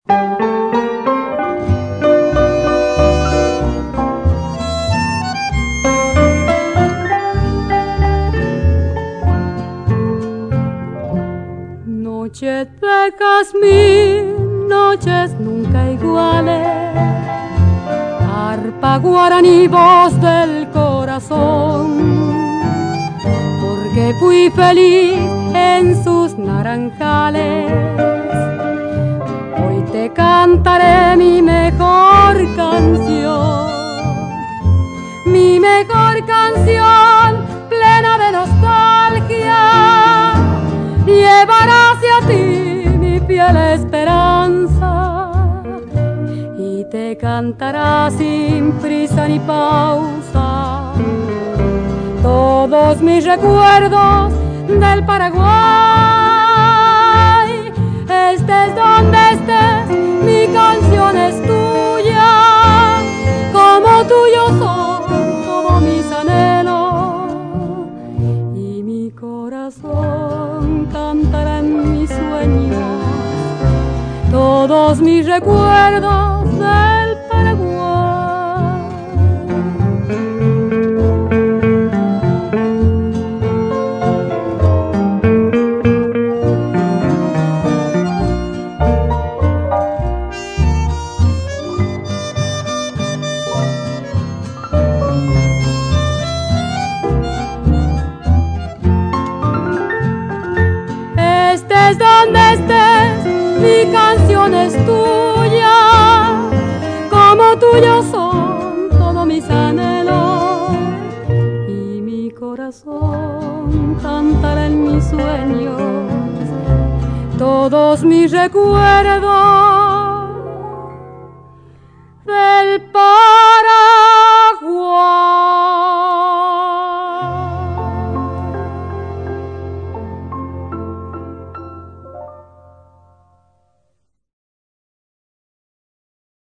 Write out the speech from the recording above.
Noches de jazmín, noches nunca iguales, arpa guaraní, voz del corazón, porque fui feliz en sus naranjales. Hoy te cantaré mi mejor canción, plena de nostalgia. Llevará hacia ti mi fiel esperanza y te cantará sin prisa ni pausa todos mis recuerdos del Paraguay. Estés donde estés, mi canción es tuya, como tuyo son todos mis anhelos, y mi corazón cantará en mis sueños todos mis recuerdos del Paraguay. Estés donde estés, mi canción es tuya, como tuyos son todos mis anhelos, y mi corazón cantará en mis sueños todos mis recuerdos